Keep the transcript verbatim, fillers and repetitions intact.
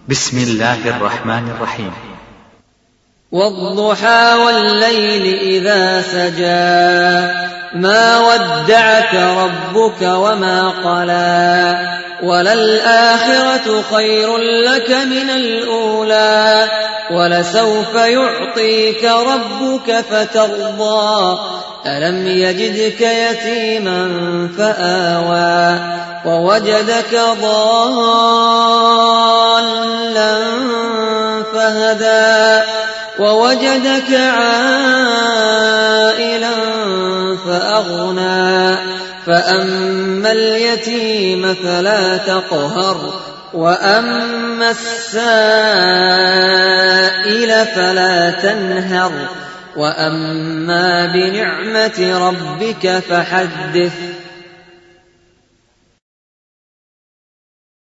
بسم الله الرحمن الرحيم. والضحى والليل إذا سجى ما ودعك ربك وما قلى وللآخرة خير لك من الأولى ولسوف يعطيك ربك فترضى ألم يجدك يتيما فآوى ووجدك ضالا فهدى ووجدك عائلا فأغنى فأما اليتيم فلا تقهر وأما السائل فلا تنهر وأما بنعمة ربك فحدث